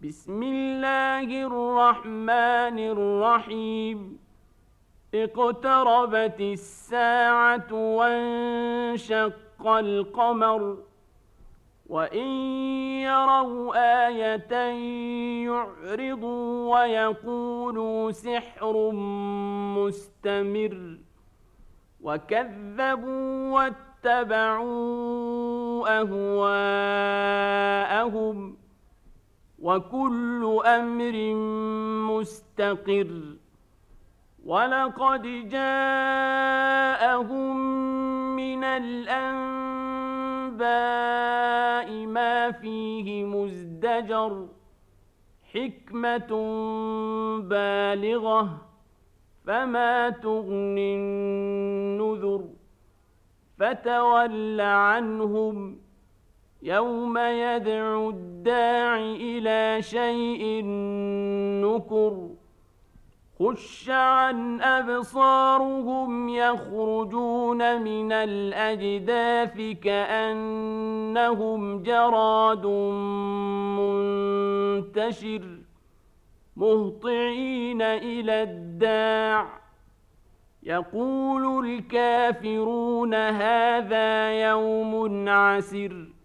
بسم الله الرحمن الرحيم اقتربت الساعة وانشق القمر وإن يروا آية يعرضوا ويقولوا سحر مستمر وكذبوا واتبعوا أهواءهم وكل أمر مستقر ولقد جاءهم من الأنباء ما فيه مزدجر حكمة بالغة فما تغني النذر فتول عنهم يوم يدعو الداع إلى شيء نكر خش عن أبصارهم يخرجون من الأجداث كأنهم جراد منتشر مهطعين إلى الداع يقول الكافرون هذا يوم عسر